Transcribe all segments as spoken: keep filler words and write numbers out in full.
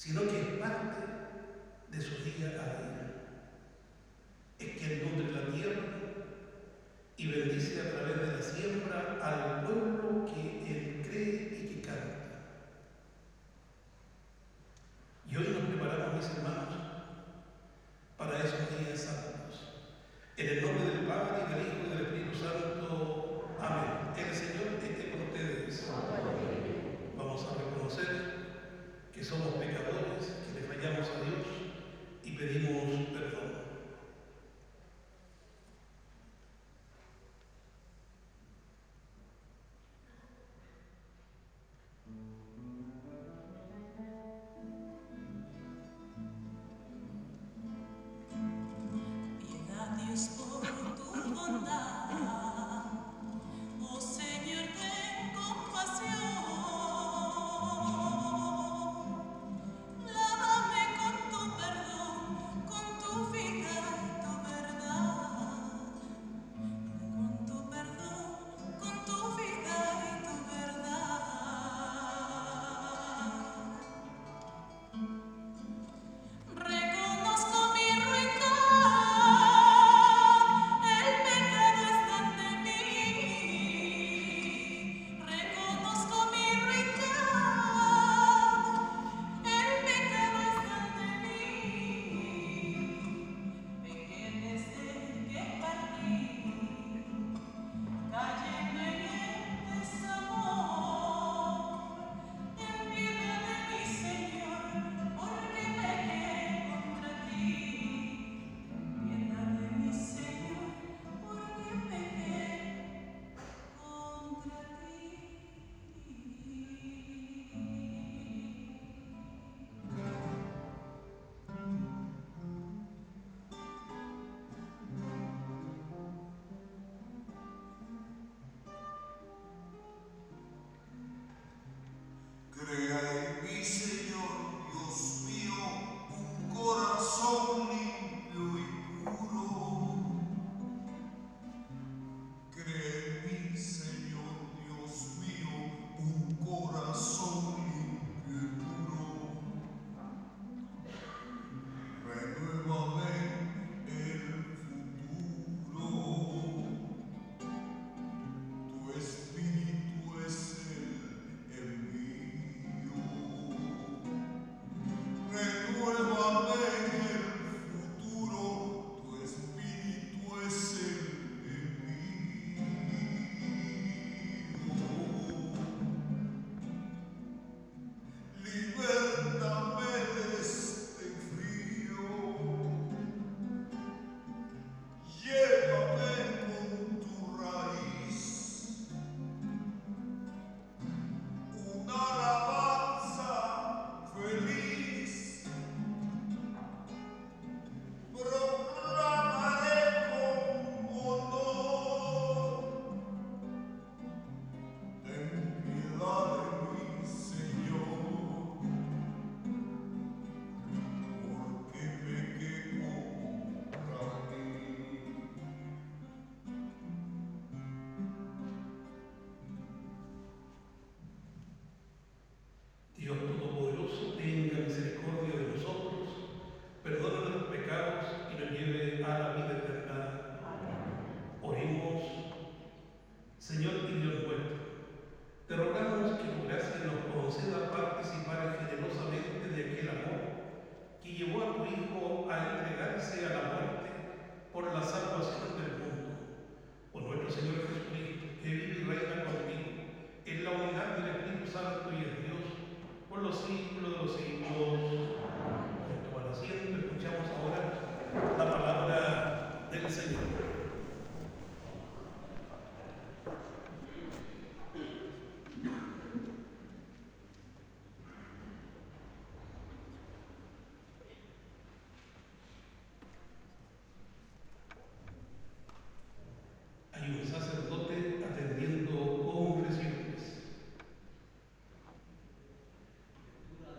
sino que es parte de su día a día. Es que Él nutre la tierra y bendice a través de la siembra al pueblo que Él cree y que canta. Y hoy nos preparamos, mis hermanos, para esos días santos. En el nombre del Padre, y del Hijo, y del Espíritu Santo. Amén. El Señor esté con ustedes. Vamos a reconocer que somos pecadores, que le fallamos a Dios y pedimos perdón. Dios Todopoderoso, tenga misericordia de nosotros, perdona nuestros pecados y nos lleve a la vida eterna. Oremos. Señor y Dios nuestro, te rogamos que tu gracia nos conceda participar generosamente de aquel amor que llevó a tu Hijo a entregarse a la muerte por la salvación del mundo. Por nuestro Señor Jesucristo, que vive y reina contigo, en la unidad del Espíritu Santo y es Dios, por los siglos de los siglos. En tu asiento escuchamos ahora la palabra del Señor. Hay un sacerdote atendiendo confesiones.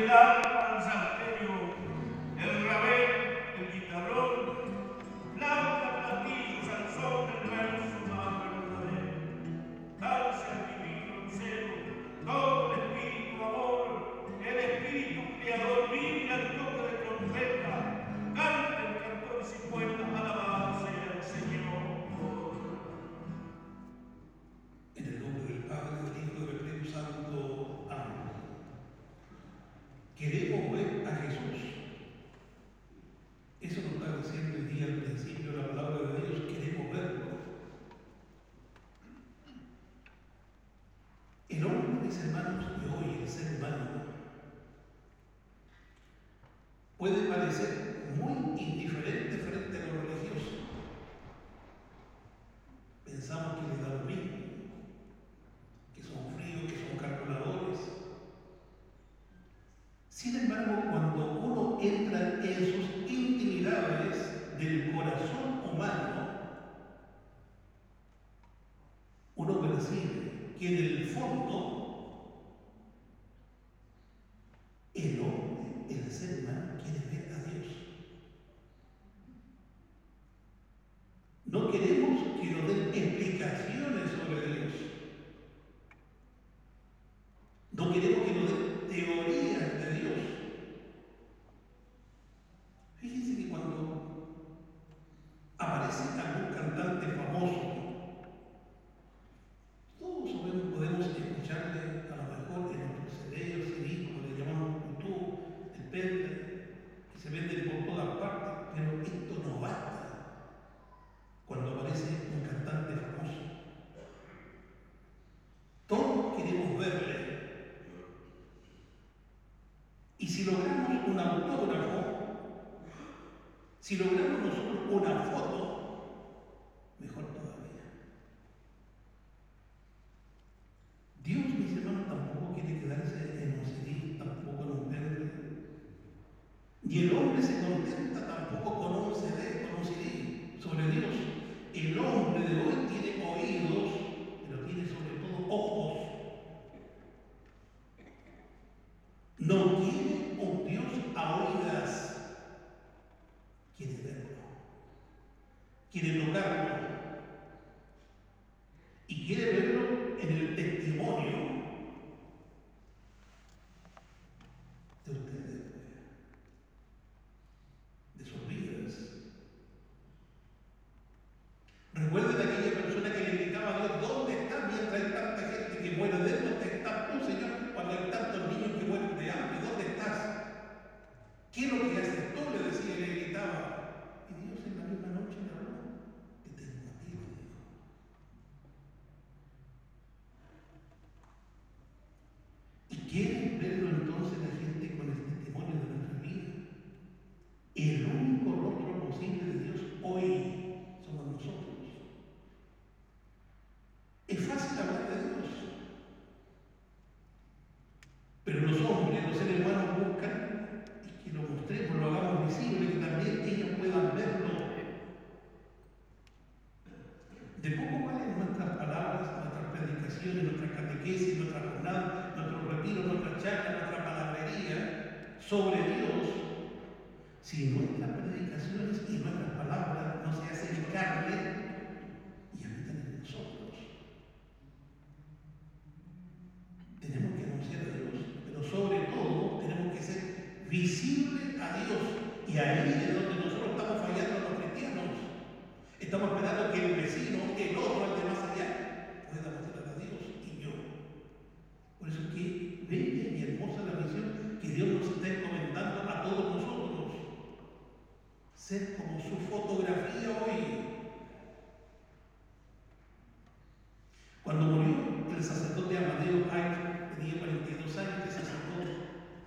el arpa, el salterio, el rabel, el guitarrón, flauta, platillo, salsón, el verso más verdadero. Danza el divino lucero, todo el espíritu amor, el espíritu criador, vive al toque de trompeta, canten cantores y poetas, alabanza al Señor. En el nombre del Padre, del Hijo y del Espíritu Santo. Amén. Queremos ver a Jesús. Eso nos está diciendo el día al principio la palabra de Dios. Queremos verlo. El hombre, mis hermanos, de hoy, el ser humano, puede parecer muy indiferente frente a lo religioso. Pensamos que le da lo mismo, que son fríos, que son calculadores. Sin embargo, cuando uno entra en sus intimidades del corazón humano, uno percibe que en el fondo el hombre, el ser humano, quiere ver a Dios. No queremos que nos den explicaciones sobre Dios. No queremos que nos den teorías de Dios. Fíjense que cuando aparece algún cantante famoso, todos sabemos, podemos escucharle a lo mejor en nuestros C D o C D, como le llamamos YouTube, el pendrive, que se venden por todas partes, pero esto no basta cuando aparece un cantante famoso. Todos queremos verle. Y si logramos un autógrafo, si logramos nosotros una foto, mejor todavía. Dios, mis hermanos, tampoco quiere quedarse en un C D, tampoco en un pendrive. Y el hombre se contenta tampoco con un C D, con un C D sobre Dios. El hombre de hoy tiene oídos, pero tiene sobre todo ojos. No quiere un Dios a oídas, quiere verlo, quiere tocarlo y quiere verlo en el testimonio de ustedes, de sus vidas. Recuerden a aquella persona que le gritaba a Dios: ¿dónde estás mientras hay tanta gente que muere de él? ¿Dónde estás tú, Señor, cuando hay tantos niños que mueren de hambre? ¿Dónde estás? ¿Qué es lo que haces tú? Le decía y le gritaba. Y Dios en la misma noche le habló: te tengo a ti, le dijo. ¿Y quieren verlo entonces la gente con el testimonio de nuestra vida? El único rostro posible de Dios hoy somos nosotros. Es fácil hablar de Dios, pero los hombres, los seres humanos buscan que lo mostremos, lo hagamos visible, que también ellos puedan verlo. De poco valen nuestras palabras, nuestras predicaciones, nuestras catequesis, nuestras jornadas, nuestros retiros, nuestras charlas, nuestra palabrería sobre Dios, si nuestras predicaciones y nuestras palabras no se hacen carne y habitan en nosotros. Tenemos que anunciar a Dios, pero sobre todo tenemos que ser visibles a Dios. Y ahí es donde nosotros estamos fallando los cristianos. Estamos esperando que el vecino, el otro, el de más allá, pueda mostrar a Dios y yo. Por eso es que bella y hermosa la misión que Dios nos está encomendando a todos nosotros. Ser como su fotografía hoy. Cuando murió el sacerdote Amadeo Ay, tenía cuarenta y dos años de sacerdote.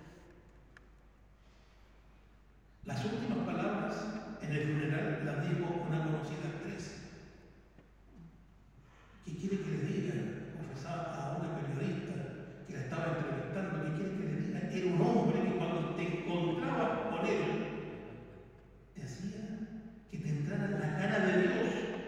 Las últimas palabras en el funeral las dijo una conocida actriz. ¿Qué quiere que le diga? Confesaba a una periodista que la estaba entrevistando. ¿Qué quiere que le diga? Era un hombre que cuando te encontrabas con él te hacía que te entraran las ganas de Dios.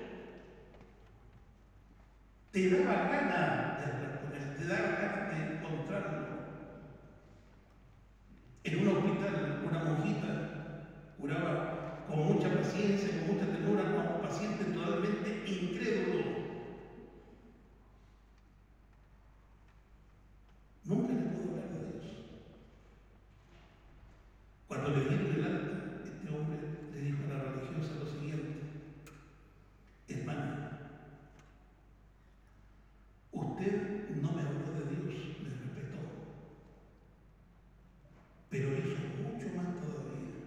Te daba ganas de hablar con él, te daba ganas de encontrarlo. En un hospital, una monjita curaba con mucha paciencia, con mucha ternura a un paciente totalmente incrédulo. Nunca le pudo hablar de Dios. Cuando le dieron el alta, este hombre le dijo a la religiosa lo siguiente: hermana, usted no me habló de Dios, me respetó, pero hizo mucho más todavía.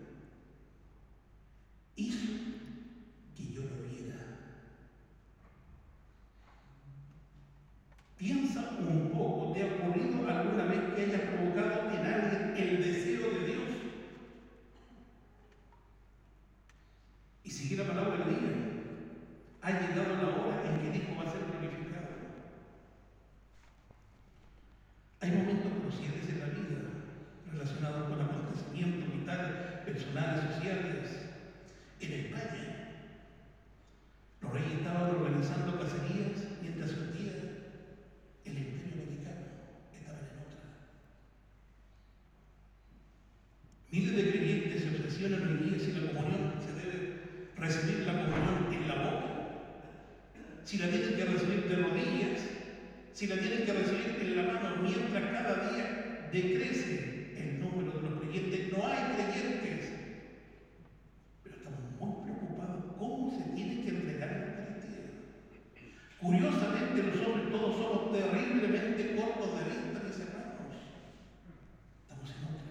Hizo que yo lo viera. Piensa un poco, ¿te ha ocurrido alguna vez que hayas provocado en alguien el deseo de Dios? Y sigue la palabra del día. Ha llegado la hora en que el Hijo va a ser glorificado. Hay momentos cruciales en la vida relacionados con acontecimientos vitales, personales, sociales. En España, los reyes estaban organizando cacerías mientras un día el imperio americano estaba en otra. Miles de creyentes se obsesionan hoy día si la comunión se debe recibir la comunión en la boca, si la tienen que recibir de rodillas, si la tienen que recibir en la mano, mientras cada día decrece el número de los creyentes. No hay creyentes, pero estamos muy preocupados cómo se tiene que entregar la Eucaristía. Curiosamente, los hombres todos somos terriblemente cortos de vista, mis hermanos. Estamos en otra.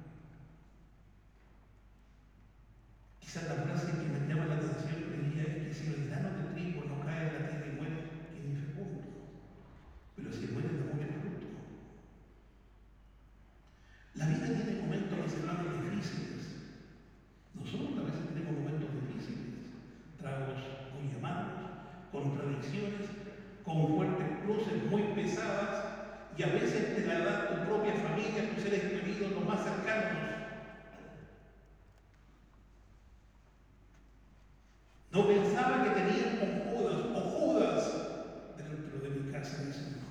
Quizás la frase que me llama la atención hoy día es que si el grano de trigo no cae en la tierra y muere, es infecundo. Pero si muere, da mucho fruto. La vida tiene momentos, mis hermanos, difíciles. Nosotros a veces tenemos momentos difíciles, tragos muy amargos, contradicciones, con fuertes cruces muy pesadas, y a veces te la da tu propia familia, tus seres queridos, los más cercanos. No pensaba que tenía un Judas o Judas dentro de mi casa, dice no.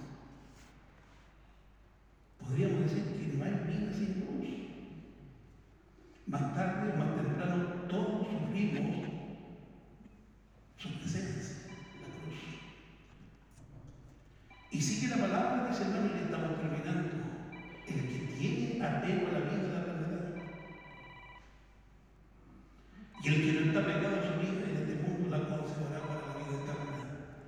Podríamos decir que no hay vida sin cruz. Más tarde o más temprano todos sufrimos su presencia, la cruz. Y sigue la palabra, dice hermano, y estamos terminando. El que tiene apego a la vida la perderá. Y el que no está pegado a su vida en este mundo la conservará para la vida eterna.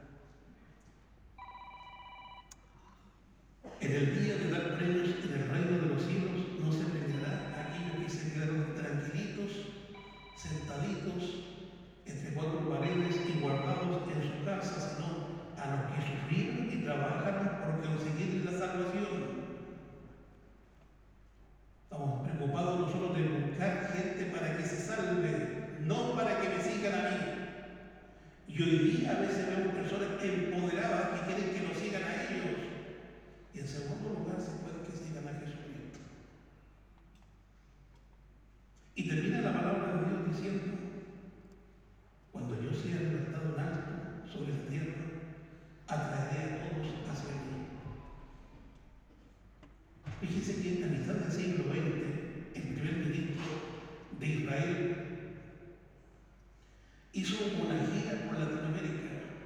En el día de dar premios en el reino de los cielos no se premiará a aquellos que se quedaron tranquilitos, sentaditos entre cuatro paredes y guardados en su casa, sino a los que sufrieron y trabajaron por conseguir la salvación. Estamos preocupados nosotros de buscar gente para que se salve, no para que me sigan a mí. Y hoy día a veces vemos personas empoderadas que quieren que nos sigan a ellos. Y en segundo lugar, se puede que sigan a Jesucristo. Y termina la palabra de Dios diciendo: cuando yo sea levantado en alto sobre la tierra, atraeré a todos hacia mí. Fíjense que a mitad del siglo veinte, el primer ministro de Israel hizo una gira por Latinoamérica.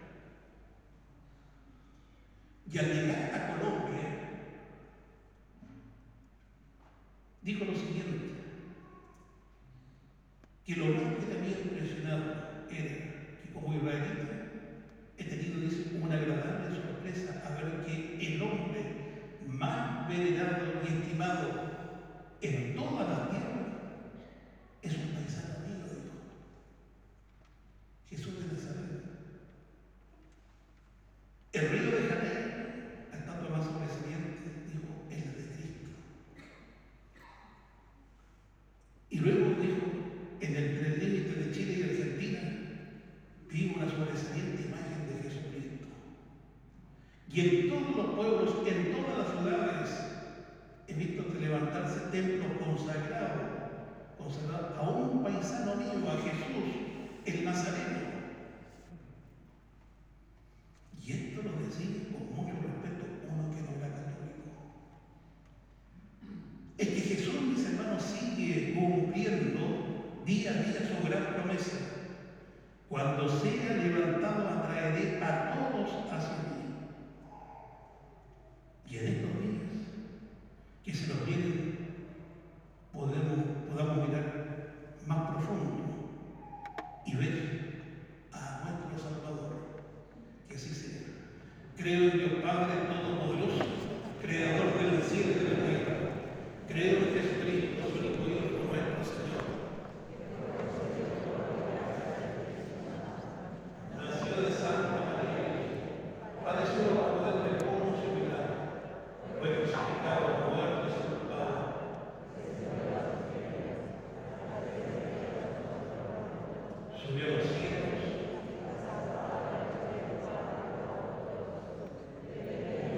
Y al llegar a Colombia, dijo lo siguiente: que lo más que le había impresionado era que como israelita he tenido, dice, una agradable sorpresa a ver que el hombre más venerado y estimado en toda la tierra es un paisano mío, dijo. Jesús de Nazaret. El Río de Janeiro, la estatua más sobresaliente, dijo, es la de Cristo. Y luego dijo, en el, en el límite de Chile y Argentina, vi una sobresaliente imagen de Jesucristo. Y en todos los pueblos, en todas las ciudades, he visto levantarse templos consagrados, consagrados a un paisano mío, a Jesús, el Nazareno. Y esto lo decía con mucho respeto uno que no era católico. Es que Jesús, mis hermanos, cumpliendo día a día su gran promesa. Cuando sea levantado, atraeré a todos hacia mí. Y en estos días que se nos vienen, podemos, podamos mirar más profundo y ver a nuestro Salvador. Que así sea. Creo en Dios Padre Todopoderoso, Creador del cielo y de la tierra. Creo en Jesucristo, su único Hijo, nuestro Señor. Nació de Santa María, padeció bajo poder de Poncio Pilato, fue crucificado, muerto y sepultado. Subió a los cielos.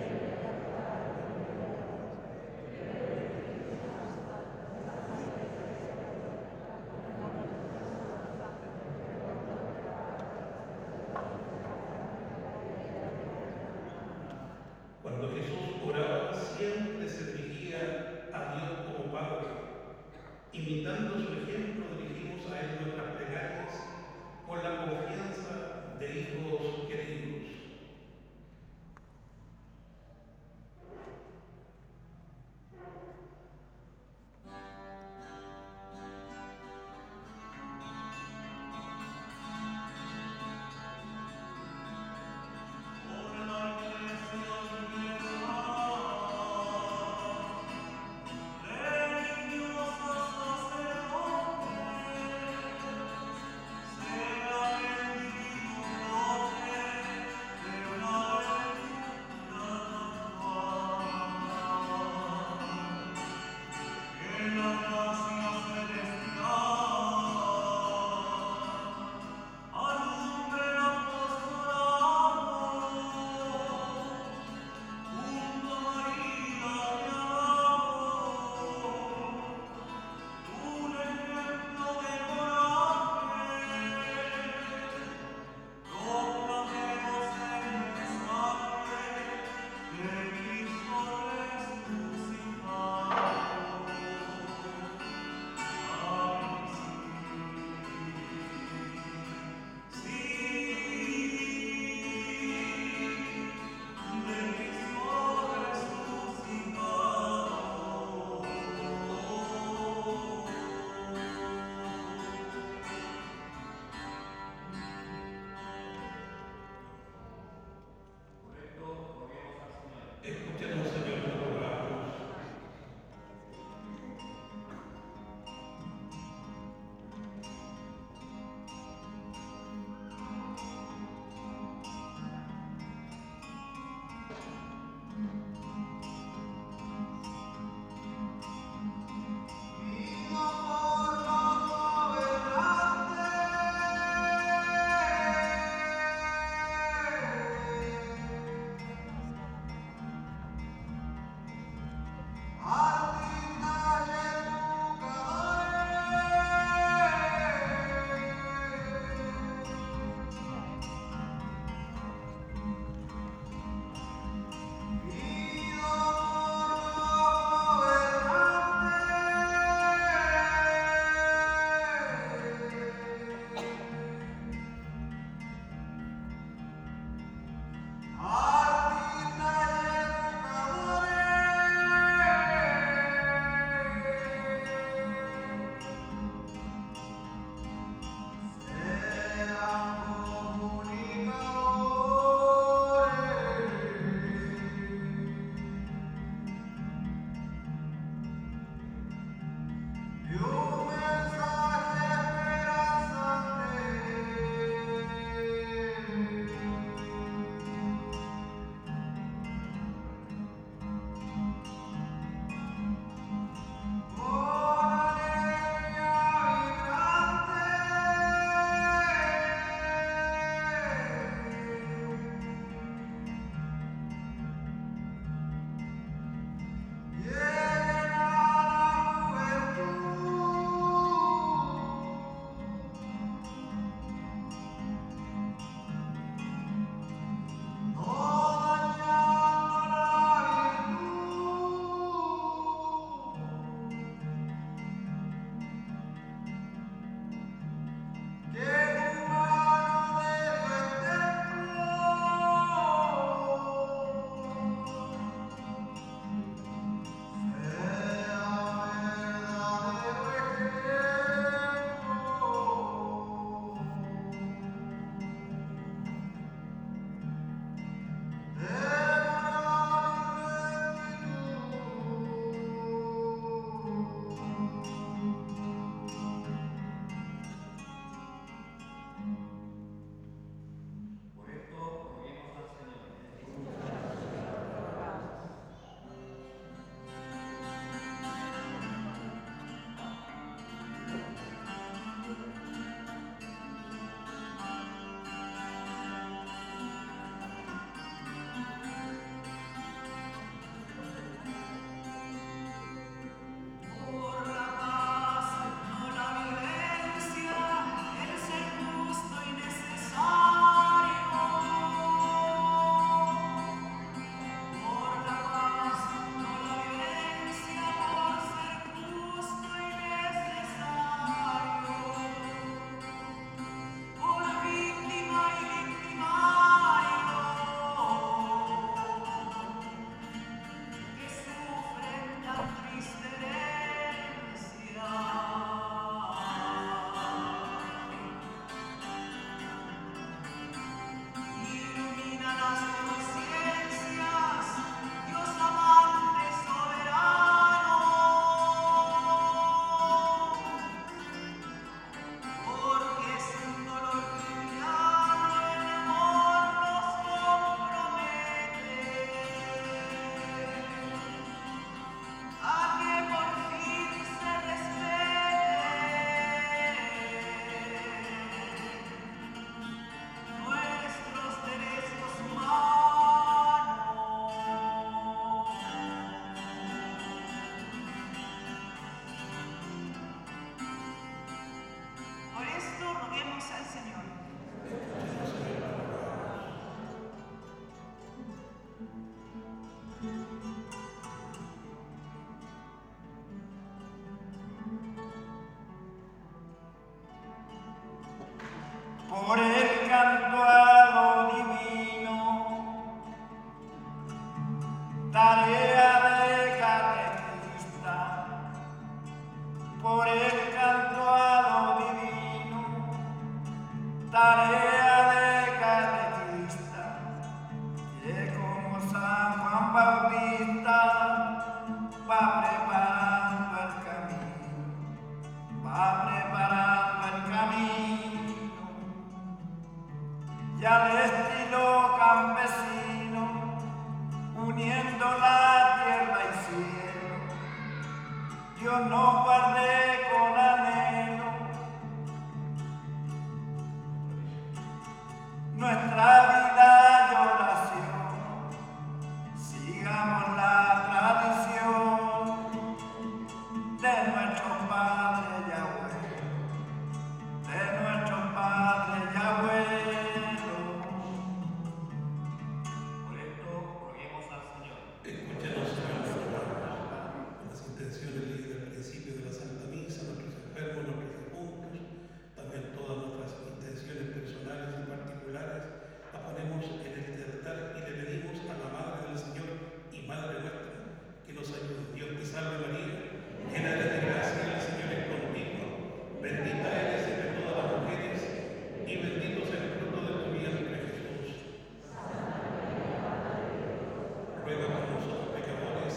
ruega por nosotros pecadores.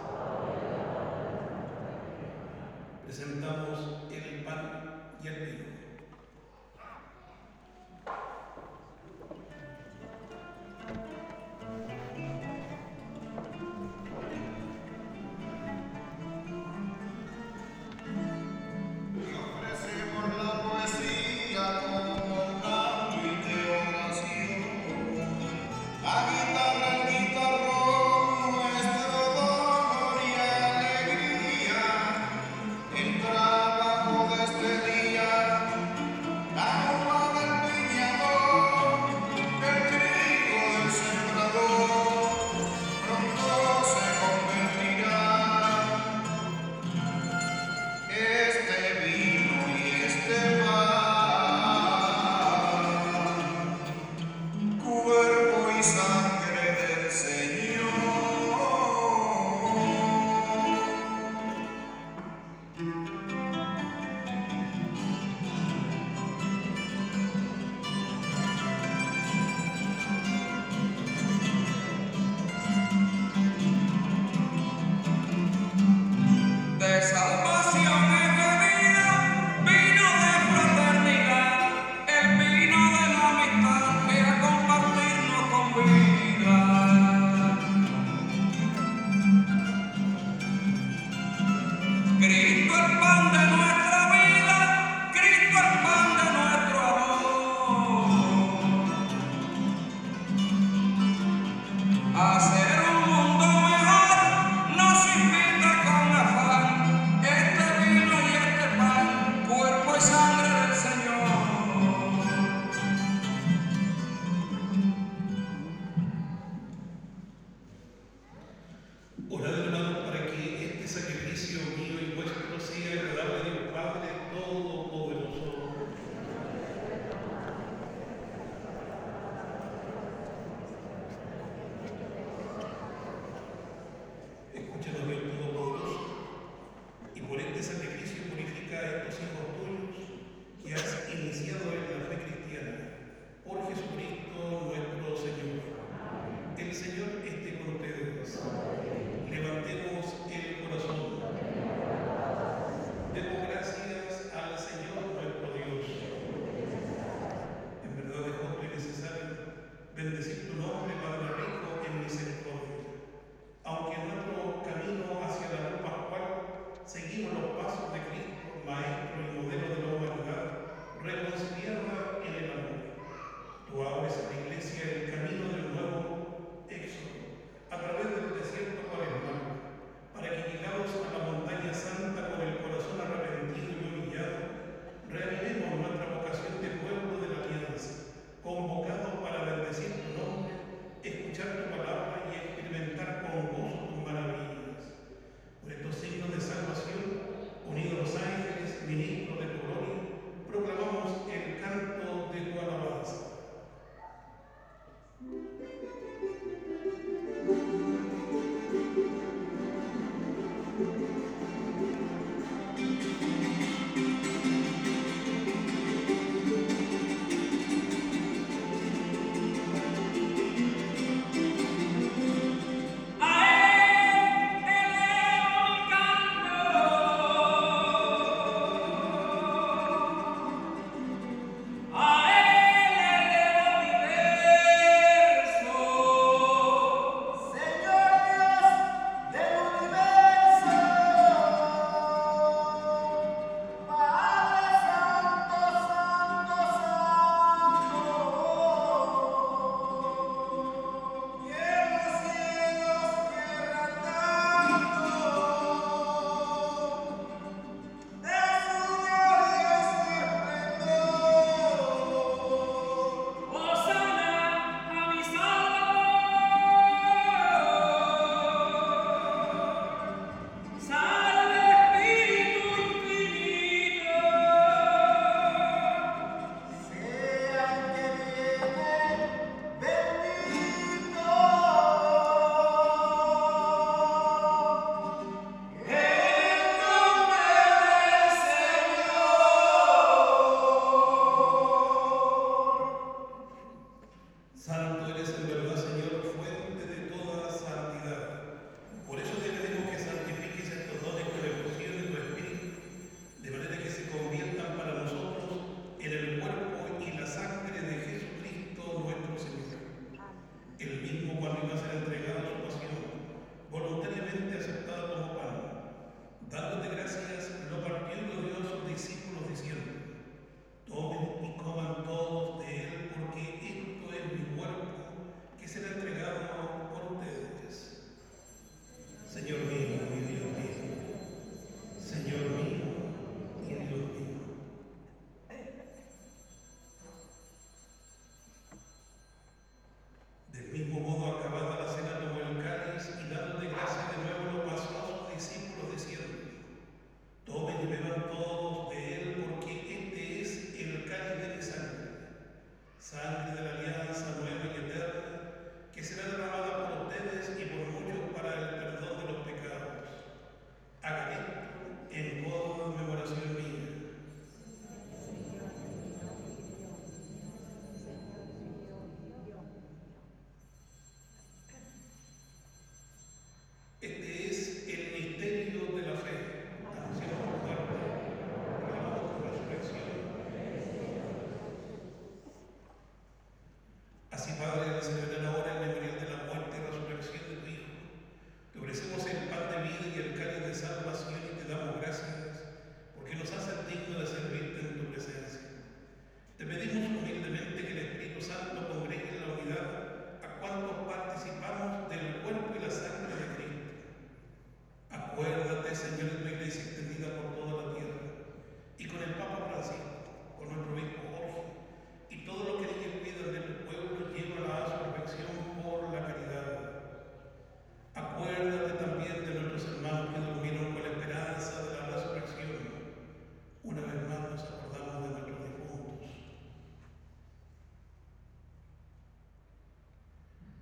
Presentamos el pan y el vino.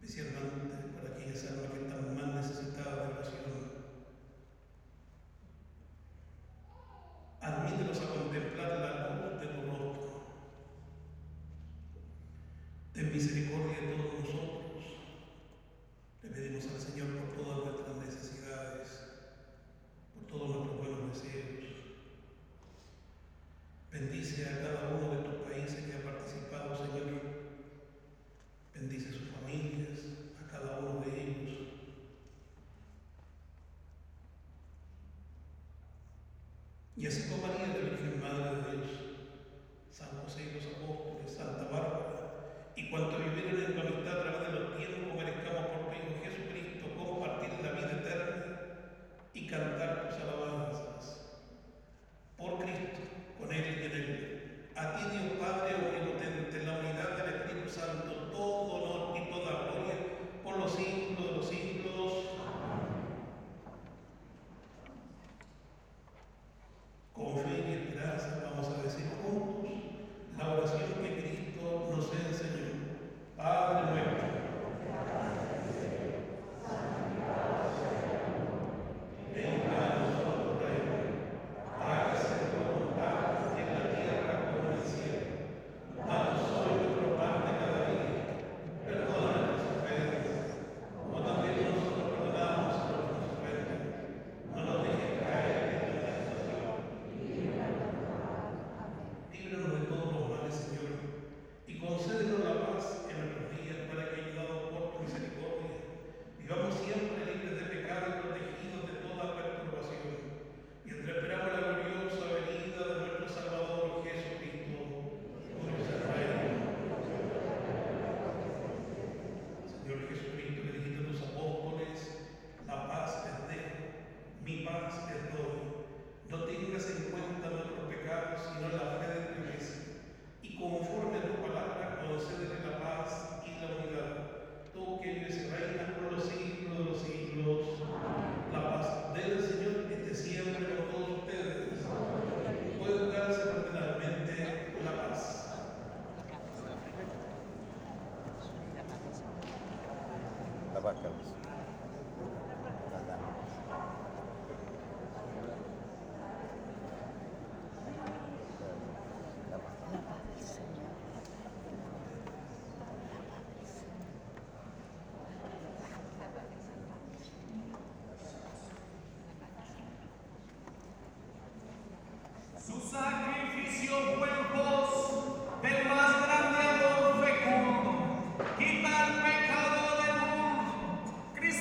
especialmente para aquellas almas que están más necesitadas de oración. Admítelos a contemplar la luz de tu rostro. Ten misericordia de todos nosotros. Le pedimos al Señor por todas nuestras necesidades, por todos nuestros buenos deseos. Bendice a cada uno de tus países que ha participado, Señor. Bendice sus familias, a cada uno de ellos. Y así como María, la Virgen Madre de Dios, San José y los apóstoles, Santa Bárbara, y cuanto vivieron en tu amistad a través de los tiempos, merezcamos por tu Hijo Jesucristo compartir la vida eterna y cantar tus alabanzas. Por Cristo, con Él y en Él. A ti, Dios Padre omnipotente, en la unidad del Espíritu Santo, todo honor y toda gloria por los siglos de los siglos. Con fe y esperanza vamos a decir juntos la oración que Cristo nos enseñó. Padre nuestro, venga a nosotros tu reino, hágase tu voluntad en la tierra como en el cielo. Danos hoy nuestro pan de cada día, perdona nuestras ofensas, como también nosotros perdonamos a los que nos ofenden. No nos dejes caer en tentación. Líbranos de todos los males, Señor, y concédenos la paz en nuestros días, para que, ayudados por tu misericordia, vivamos siempre libres de pecado y protegidos de toda perturbación, mientras esperamos la gloriosa venida de nuestro Salvador Jesucristo, tuyo es el reino. Señor Jesucristo, que dijiste a tus apóstoles, la paz les dejo, mi paz les doy. No tengas en cuenta nuestros pecados, sino la fe de tu Iglesia, y conforme a tu palabra concédele la paz y la unidad. Tú que vives y reinas por los siglos de los siglos. La paz del Señor esté siempre con todos ustedes. Pueden darse fraternalmente la paz. La paz, Carlos. Su sacrificio fue en pos del más grande amor fecundo, quita el pecado del mundo. Cristo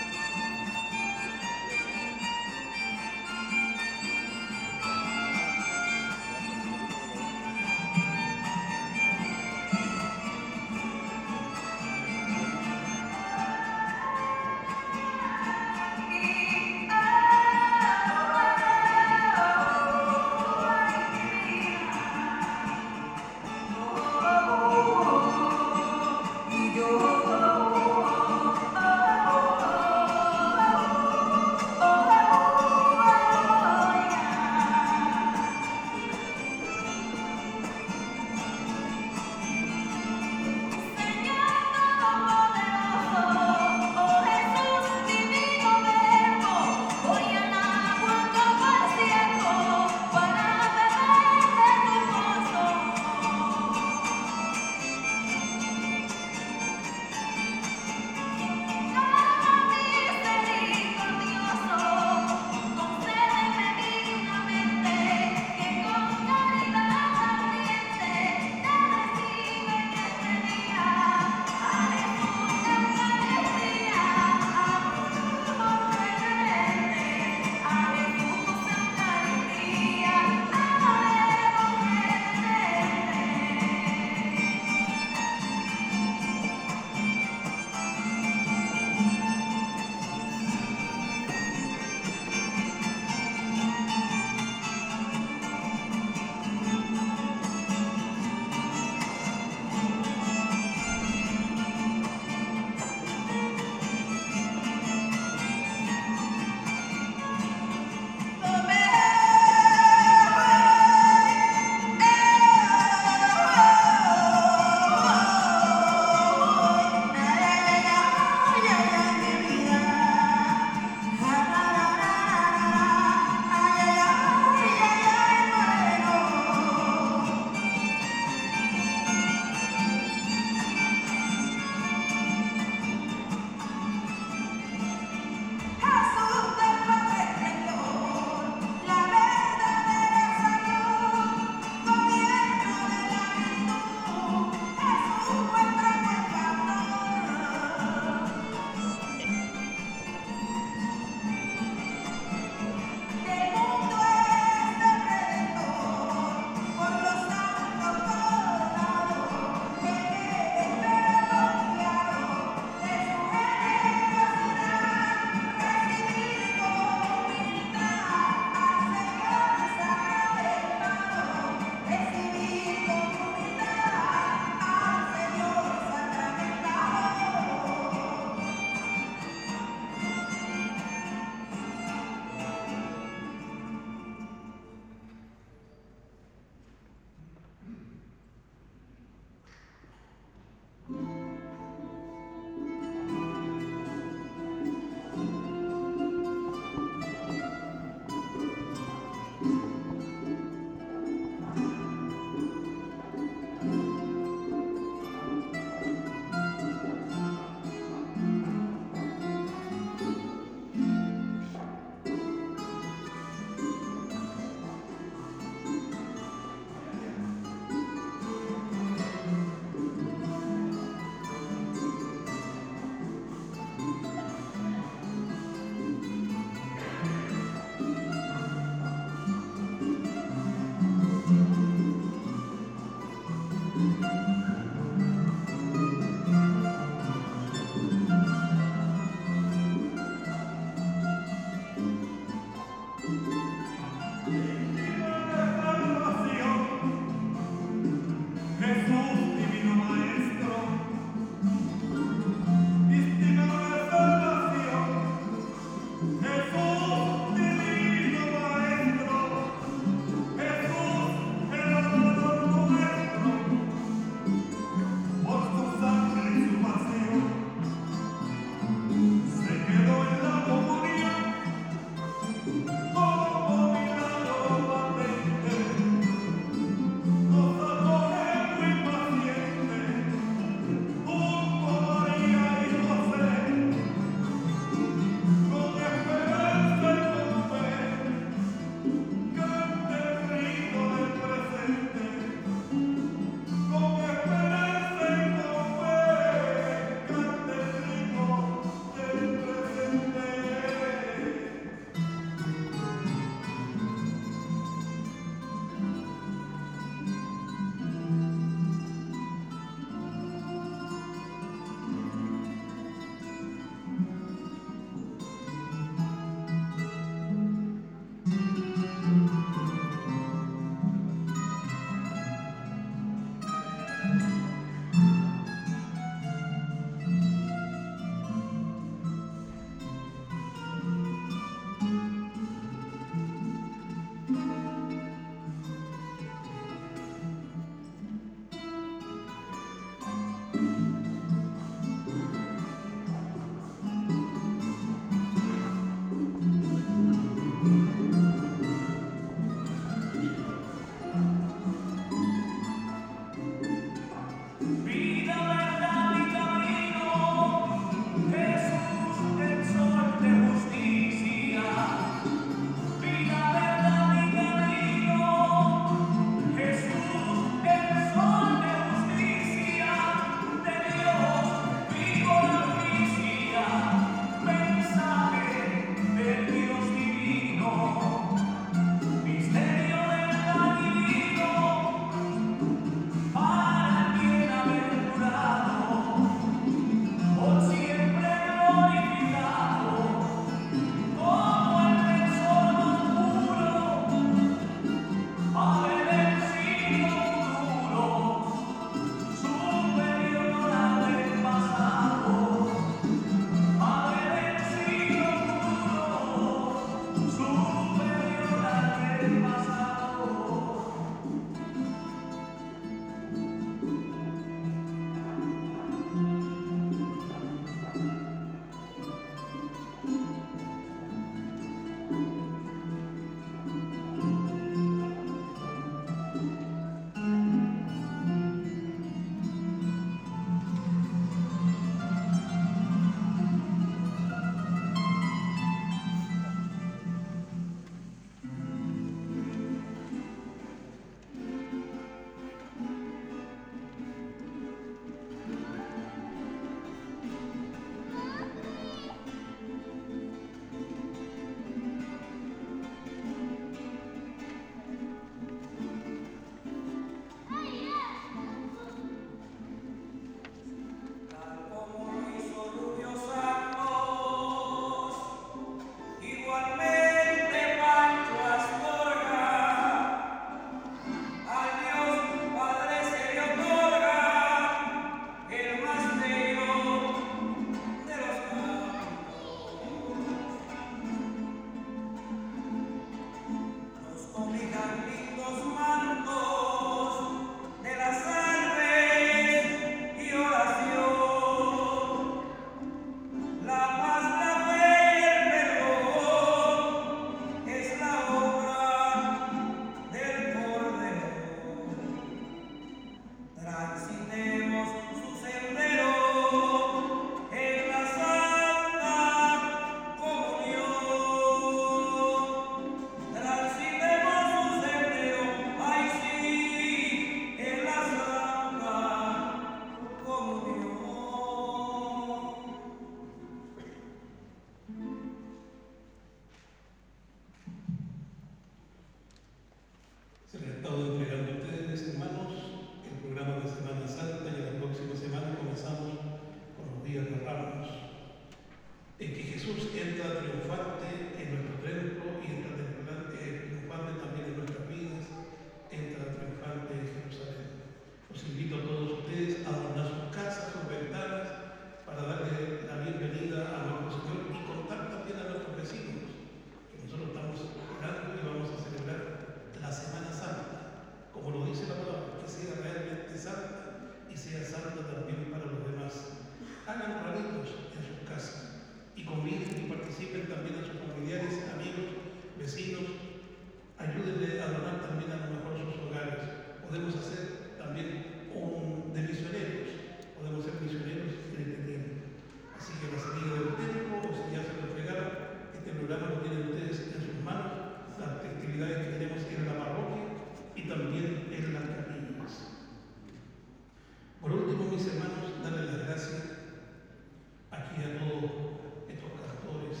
en que Jesús entra triunfante en nuestro templo y entra triunfante también en nuestras vidas, entra triunfante en Jerusalén. Los invito a todos ustedes a adornar sus casas, sus ventanas, para darle la bienvenida a nuestro Señor y contar también a nuestros vecinos que nosotros estamos orando y vamos a celebrar la Semana Santa, como lo dice la palabra, que sea realmente santa y sea santa también para los demás. Hagan raritos en sus casas y conviden y participen también a sus familiares, amigos, vecinos. Ayúdenle a donar también a lo mejor sus hogares. Podemos hacer también un de misioneros, podemos ser misioneros en este tiempo. Así que la salida del templo, o si ya se lo entregaron, este programa lo tienen ustedes en sus manos, las actividades que tenemos en la parroquia y también en las capillas. Por último, mis hermanos, darles las gracias aquí a todos estos cantores.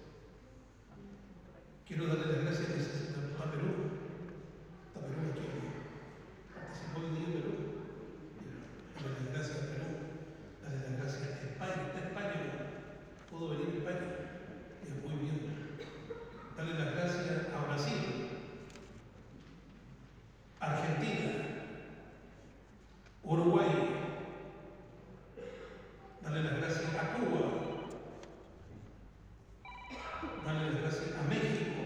Quiero darle las gracias a Perú, a Perú aquí participó el día de Perú. Darle las gracias a Perú, darle las gracias a España. Está España, puedo venir a España, y muy bien. Darle las gracias a Brasil, Argentina, Uruguay. Darle las gracias a Cuba. Darle las gracias a México,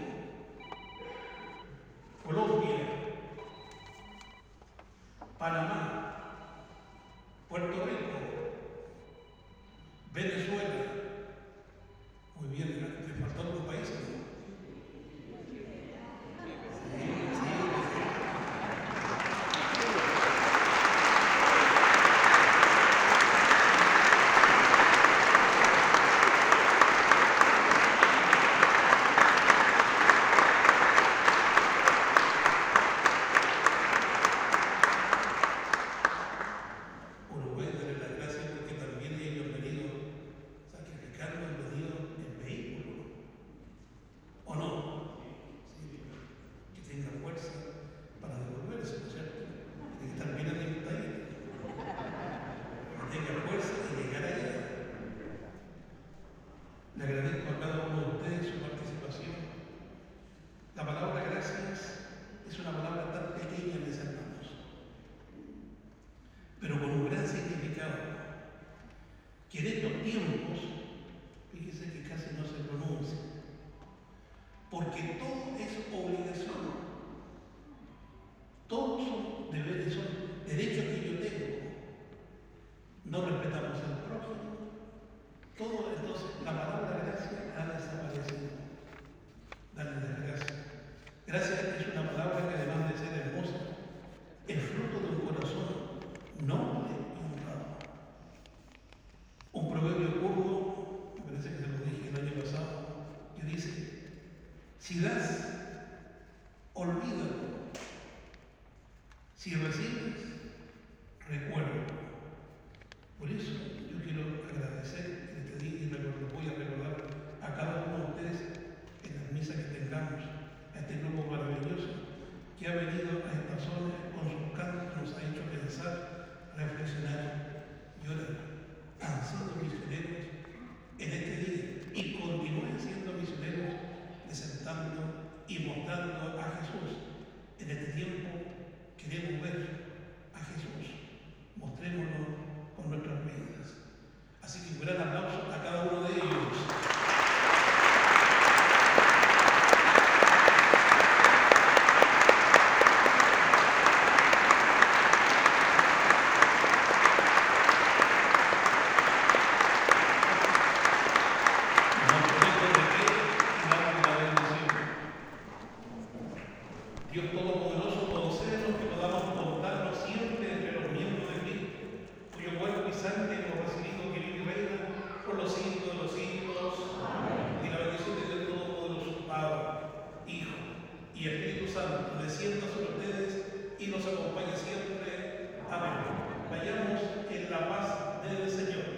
Colombia, Panamá, Puerto Rico, Venezuela. Muy bien, le faltó algún país, ¿no? Si das, olvídalo. Si recibes, recuerda. Por eso yo quiero agradecer en este día y lo voy a recordar a cada uno de ustedes en las misas que tengamos, a este grupo maravilloso que ha venido a esta zona con sus cantos, nos ha hecho pensar, reflexionar y orar. Han sido misioneros en este día y continúen siendo misioneros, presentando y mostrando a Jesús. En este tiempo queremos ver a Jesús, mostrémoslo con nuestras vidas. Así que un gran aplauso a cada uno de ellos. Dios Todopoderoso, concédenos que podamos contarnos siempre entre los miembros de Cristo, cuyo cuerpo y sangre hemos recibido, que vive y reina por los siglos de los siglos. Y la bendición de Dios Todopoderoso, Padre, Hijo y Espíritu Santo, descienda sobre ustedes y nos acompañe siempre. Amén. Vayamos en la paz del Señor.